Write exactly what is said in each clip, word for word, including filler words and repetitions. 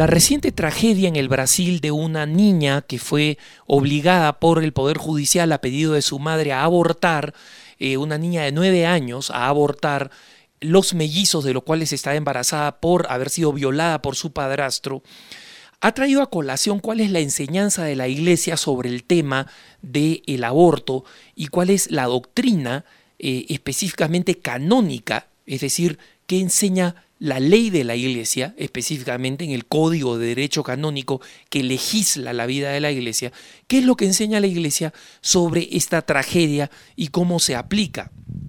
La reciente tragedia en el Brasil de una niña que fue obligada por el Poder Judicial a pedido de su madre a abortar, eh, una niña de nueve años a abortar los mellizos de los cuales estaba embarazada por haber sido violada por su padrastro, ha traído a colación cuál es la enseñanza de la Iglesia sobre el tema del aborto y cuál es la doctrina eh, específicamente canónica, es decir, qué enseña la ley de la Iglesia, específicamente en el Código de Derecho Canónico que legisla la vida de la Iglesia, qué es lo que enseña la Iglesia sobre esta tragedia y cómo se aplica.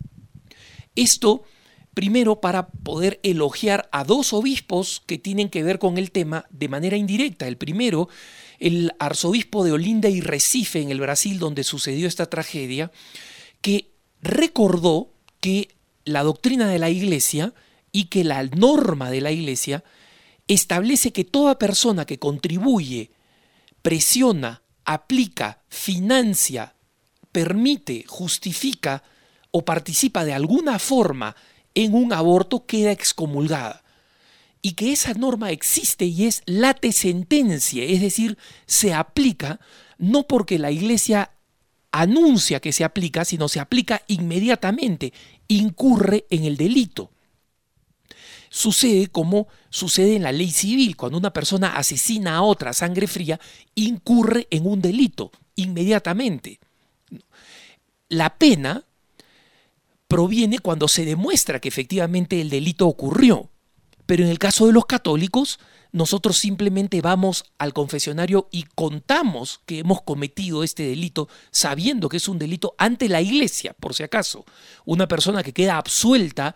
Esto, primero, para poder elogiar a dos obispos que tienen que ver con el tema de manera indirecta. El primero, el arzobispo de Olinda y Recife, en el Brasil, donde sucedió esta tragedia, que recordó que la doctrina de la Iglesia y que la norma de la Iglesia establece que toda persona que contribuye, presiona, aplica, financia, permite, justifica o participa de alguna forma en un aborto queda excomulgada. Y que esa norma existe y es late sentencia, es decir, se aplica no porque la Iglesia anuncia que se aplica, sino se aplica inmediatamente, incurre en el delito. Sucede como sucede en la ley civil, cuando una persona asesina a otra a sangre fría, incurre en un delito inmediatamente. La pena proviene cuando se demuestra que efectivamente el delito ocurrió. Pero en el caso de los católicos, nosotros simplemente vamos al confesionario y contamos que hemos cometido este delito sabiendo que es un delito ante la Iglesia, por si acaso. Una persona que queda absuelta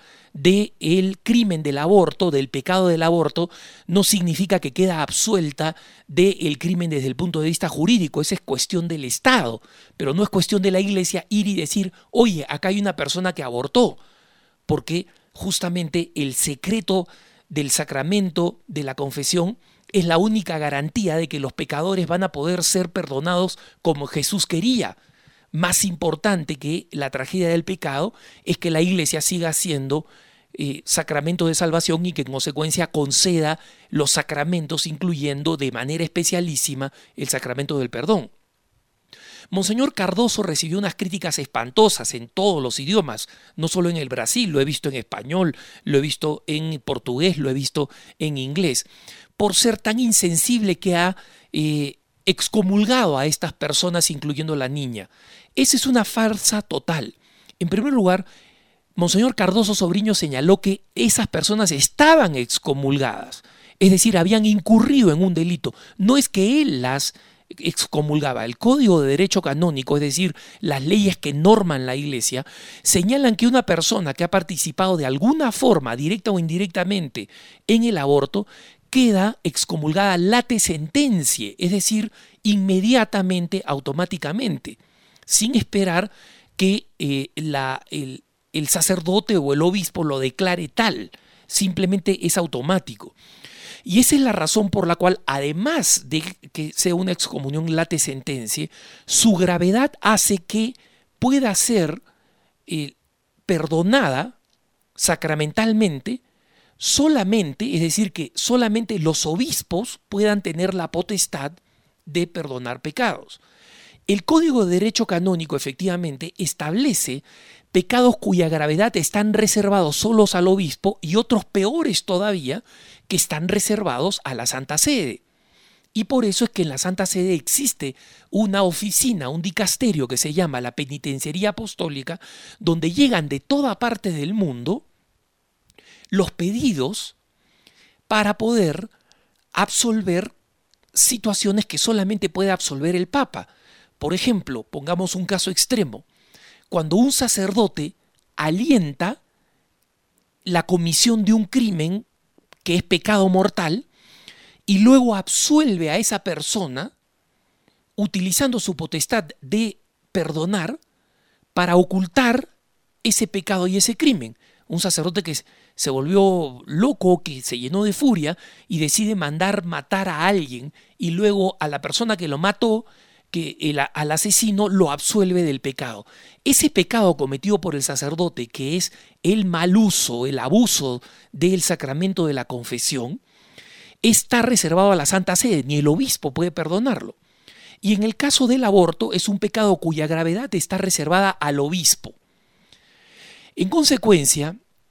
del crimen del aborto, del pecado del aborto, no significa que queda absuelta del crimen desde el punto de vista jurídico. Esa es cuestión del Estado, pero no es cuestión de la Iglesia ir y decir, oye, acá hay una persona que abortó, porque justamente el secreto del sacramento de la confesión es la única garantía de que los pecadores van a poder ser perdonados como Jesús quería. Más importante que la tragedia del pecado es que la Iglesia siga siendo eh, sacramento de salvación y que en consecuencia conceda los sacramentos, incluyendo de manera especialísima el sacramento del perdón. Monseñor Cardoso recibió unas críticas espantosas en todos los idiomas, no solo en el Brasil, lo he visto en español, lo he visto en portugués, lo he visto en inglés, por ser tan insensible que ha eh, excomulgado a estas personas, incluyendo la niña. Esa es una farsa total. En primer lugar, Monseñor Cardoso Sobriño señaló que esas personas estaban excomulgadas, es decir, habían incurrido en un delito. No es que él las excomulgaba. El Código de Derecho Canónico, es decir, las leyes que norman la Iglesia, señalan que una persona que ha participado de alguna forma, directa o indirectamente, en el aborto, queda excomulgada late sentencia, es decir, inmediatamente, automáticamente, sin esperar que eh, la, el, el sacerdote o el obispo lo declare tal, simplemente es automático. Y esa es la razón por la cual, además de que sea una excomunión late sentencia, su gravedad hace que pueda ser eh, perdonada sacramentalmente solamente, es decir, que solamente los obispos puedan tener la potestad de perdonar pecados. El Código de Derecho Canónico efectivamente establece pecados cuya gravedad están reservados solos al obispo y otros peores todavía que están reservados a la Santa Sede. Y por eso es que en la Santa Sede existe una oficina, un dicasterio que se llama la Penitenciaría Apostólica, donde llegan de toda parte del mundo los pedidos para poder absolver situaciones que solamente puede absolver el Papa. Por ejemplo, pongamos un caso extremo. Cuando un sacerdote alienta la comisión de un crimen que es pecado mortal y luego absuelve a esa persona utilizando su potestad de perdonar para ocultar ese pecado y ese crimen. Un sacerdote que se volvió loco, que se llenó de furia y decide mandar matar a alguien y luego a la persona que lo mató, que el, al asesino lo absuelve del pecado. Ese pecado cometido por el sacerdote, que es el mal uso, el abuso del sacramento de la confesión, está reservado a la Santa Sede, ni el obispo puede perdonarlo. Y en el caso del aborto es un pecado cuya gravedad está reservada al obispo. En consecuencia,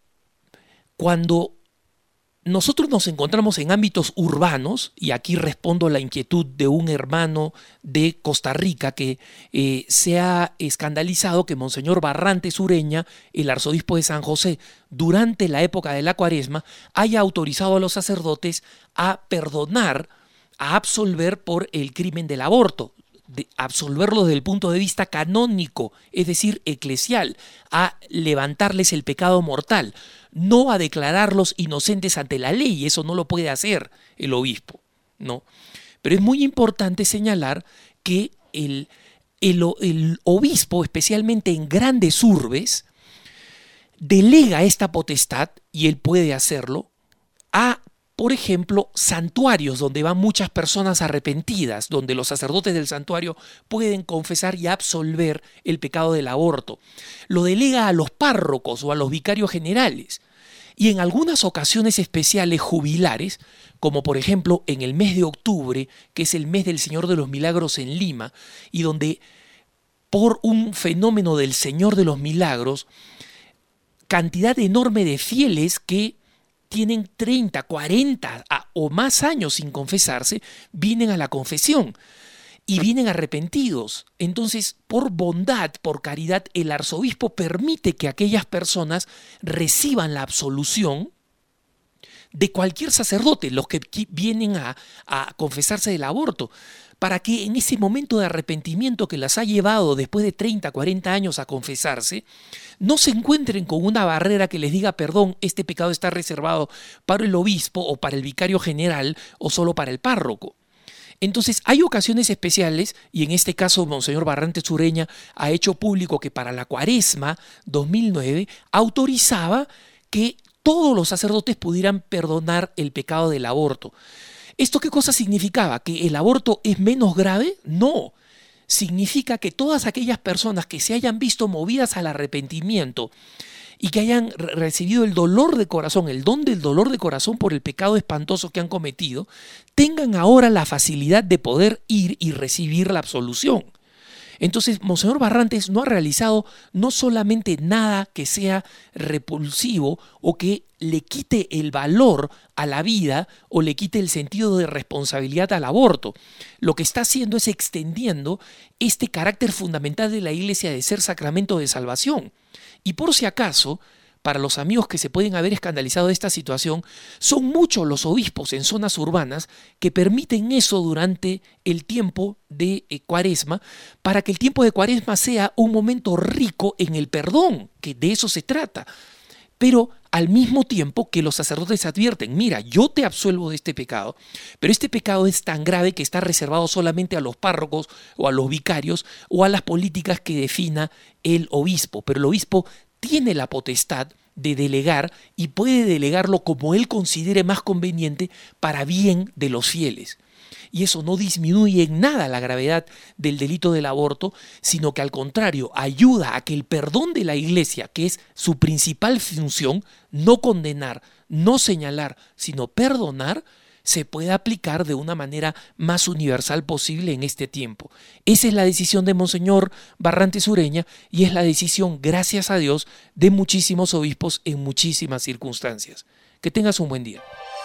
cuando nosotros nos encontramos en ámbitos urbanos, y aquí respondo a la inquietud de un hermano de Costa Rica que eh, se ha escandalizado que Monseñor Barrantes Ureña, el arzobispo de San José, durante la época de la Cuaresma, haya autorizado a los sacerdotes a perdonar, a absolver por el crimen del aborto, de absolverlo desde el punto de vista canónico, es decir, eclesial, a levantarles el pecado mortal, no a declararlos inocentes ante la ley. Eso no lo puede hacer el obispo, ¿no? Pero es muy importante señalar que el, el, el obispo, especialmente en grandes urbes, delega esta potestad, y él puede hacerlo, a, por ejemplo, santuarios donde van muchas personas arrepentidas, donde los sacerdotes del santuario pueden confesar y absolver el pecado del aborto. Lo delega a los párrocos o a los vicarios generales. Y en algunas ocasiones especiales jubilares, como por ejemplo en el mes de octubre, que es el mes del Señor de los Milagros en Lima, y donde por un fenómeno del Señor de los Milagros, cantidad enorme de fieles que tienen treinta, cuarenta o más años sin confesarse, vienen a la confesión y vienen arrepentidos. Entonces, por bondad, por caridad, el arzobispo permite que aquellas personas reciban la absolución de cualquier sacerdote, los que vienen a, a confesarse del aborto, para que en ese momento de arrepentimiento que las ha llevado después de treinta, cuarenta años a confesarse, no se encuentren con una barrera que les diga, perdón, este pecado está reservado para el obispo o para el vicario general o solo para el párroco. Entonces hay ocasiones especiales, y en este caso Monseñor Barrantes Ureña ha hecho público que para la Cuaresma dos mil nueve autorizaba que todos los sacerdotes pudieran perdonar el pecado del aborto. ¿Esto qué cosa significaba? ¿Que el aborto es menos grave? No. Significa que todas aquellas personas que se hayan visto movidas al arrepentimiento y que hayan recibido el dolor de corazón, el don del dolor de corazón por el pecado espantoso que han cometido, tengan ahora la facilidad de poder ir y recibir la absolución. Entonces, Monseñor Barrantes no ha realizado no solamente nada que sea repulsivo o que le quite el valor a la vida o le quite el sentido de responsabilidad al aborto. Lo que está haciendo es extendiendo este carácter fundamental de la Iglesia de ser sacramento de salvación. Y por si acaso, para los amigos que se pueden haber escandalizado de esta situación, son muchos los obispos en zonas urbanas que permiten eso durante el tiempo de eh, Cuaresma, para que el tiempo de Cuaresma sea un momento rico en el perdón, que de eso se trata. Pero al mismo tiempo que los sacerdotes advierten, mira, yo te absuelvo de este pecado, pero este pecado es tan grave que está reservado solamente a los párrocos o a los vicarios o a las políticas que defina el obispo. Pero el obispo tiene la potestad de delegar y puede delegarlo como él considere más conveniente para bien de los fieles. Y eso no disminuye en nada la gravedad del delito del aborto, sino que al contrario ayuda a que el perdón de la Iglesia, que es su principal función, no condenar, no señalar, sino perdonar, se pueda aplicar de una manera más universal posible en este tiempo. Esa es la decisión de Monseñor Barrantes Ureña y es la decisión, gracias a Dios, de muchísimos obispos en muchísimas circunstancias. Que tengas un buen día.